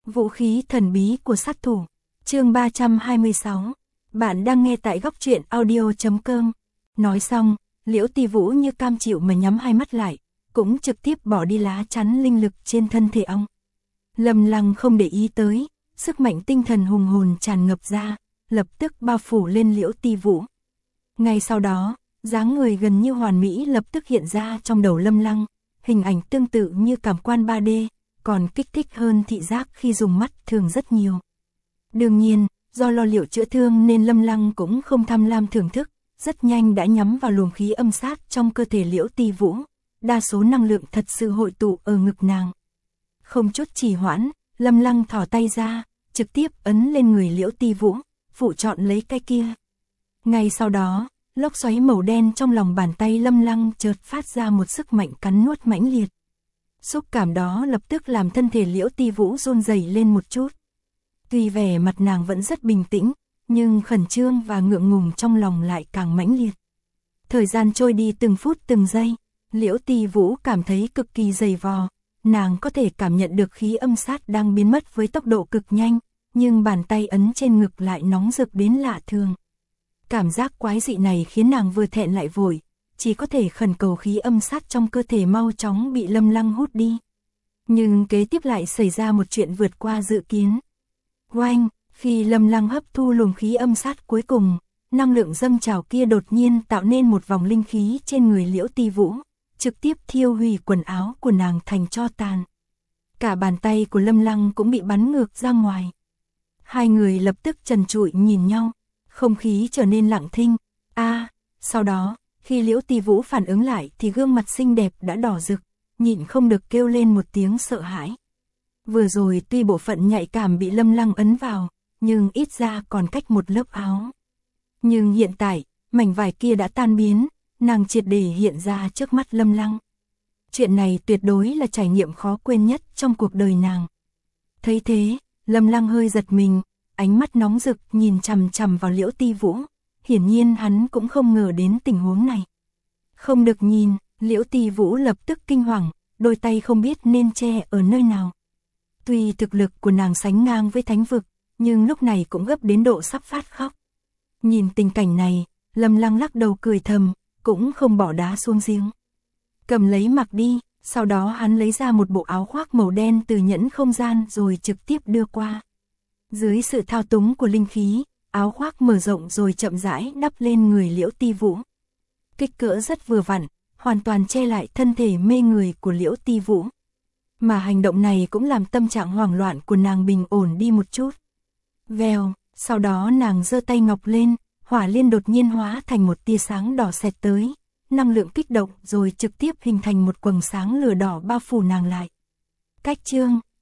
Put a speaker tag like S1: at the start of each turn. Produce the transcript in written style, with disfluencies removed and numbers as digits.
S1: Vũ khí thần bí của sát thủ. Chương 326. Bạn đang nghe tại góc truyện audio.com. Nói xong, Liễu Tì Vũ như cam chịu mà nhắm hai mắt lại, cũng trực tiếp bỏ đi lá chắn linh lực trên thân thể ong. Lâm Lăng không để ý tới, sức mạnh tinh thần hùng hồn tràn ngập ra, lập tức bao phủ lên Liễu Tì Vũ. Ngay sau đó, dáng người gần như hoàn mỹ lập tức hiện ra trong đầu Lâm Lăng, hình ảnh tương tự như cảm quan 3D, còn kích thích hơn thị giác khi dùng mắt thường rất nhiều. Đương nhiên, do lo liệu chữa thương nên Lâm Lăng cũng không tham lam thưởng thức, rất nhanh đã nhắm vào luồng khí âm sát trong cơ thể Liễu Tì Vũ, đa số năng lượng thật sự hội tụ ở ngực nàng. Không chút trì hoãn, Lâm Lăng thò tay ra, trực tiếp ấn lên người Liễu Tì Vũ, phụ chọn lấy cái kia. Ngay sau đó, lốc xoáy màu đen trong lòng bàn tay Lâm Lăng chợt phát ra một sức mạnh cắn nuốt mãnh liệt. Xúc cảm đó lập tức làm thân thể Liễu Tì Vũ run rẩy lên một chút. Tuy vẻ mặt nàng vẫn rất bình tĩnh, nhưng khẩn trương và ngượng ngùng trong lòng lại càng mãnh liệt. Thời gian trôi đi từng phút từng giây, Liễu Tì Vũ cảm thấy cực kỳ dày vò, nàng có thể cảm nhận được khí âm sát đang biến mất với tốc độ cực nhanh, nhưng bàn tay ấn trên ngực lại nóng rực đến lạ thường. Cảm giác quái dị này khiến nàng vừa thẹn lại vội, chỉ có thể khẩn cầu khí âm sát trong cơ thể mau chóng bị Lâm Lăng hút đi. Nhưng kế tiếp lại xảy ra một chuyện vượt qua dự kiến. Oanh, khi Lâm Lăng hấp thu luồng khí âm sát cuối cùng, năng lượng dâng trào kia đột nhiên tạo nên một vòng linh khí trên người Liễu Tì Vũ, trực tiếp thiêu hủy quần áo của nàng thành tro tàn. Cả bàn tay của Lâm Lăng cũng bị bắn ngược ra ngoài. Hai người lập tức trần trụi nhìn nhau, không khí trở nên lặng thinh. Sau đó, khi Liễu Tì Vũ phản ứng lại thì gương mặt xinh đẹp đã đỏ rực, nhịn không được kêu lên một tiếng sợ hãi. Vừa rồi tuy bộ phận nhạy cảm bị Lâm Lăng ấn vào, nhưng ít ra còn cách một lớp áo. Nhưng hiện tại, mảnh vải kia đã tan biến, nàng triệt để hiện ra trước mắt Lâm Lăng. Chuyện này tuyệt đối là trải nghiệm khó quên nhất trong cuộc đời nàng. Thấy thế, Lâm Lăng hơi giật mình, ánh mắt nóng rực nhìn chằm chằm vào Liễu Tì Vũ. Hiển nhiên hắn cũng không ngờ đến tình huống này. Không được nhìn, Liễu Tì Vũ lập tức kinh hoàng, đôi tay không biết nên che ở nơi nào. Tuy thực lực của nàng sánh ngang với thánh vực, nhưng lúc này cũng gấp đến độ sắp phát khóc. Nhìn tình cảnh này, Lâm Lăng lắc đầu cười thầm, cũng không bỏ đá xuống giếng. Cầm lấy mặc đi, sau đó hắn lấy ra một bộ áo khoác màu đen từ nhẫn không gian rồi trực tiếp đưa qua. Dưới sự thao túng của linh khí, áo khoác mở rộng rồi chậm rãi đắp lên người Liễu Tì Vũ. Kích cỡ rất vừa vặn, hoàn toàn che lại thân thể mê người của Liễu Tì Vũ. Mà hành động này cũng làm tâm trạng hoảng loạn của nàng bình ổn đi một chút. Vèo, sau đó nàng giơ tay ngọc lên, hỏa liên đột nhiên hóa thành một tia sáng đỏ xẹt tới, năng lượng kích động rồi trực tiếp hình thành một quầng sáng lửa đỏ bao phủ nàng lại. Cách chương,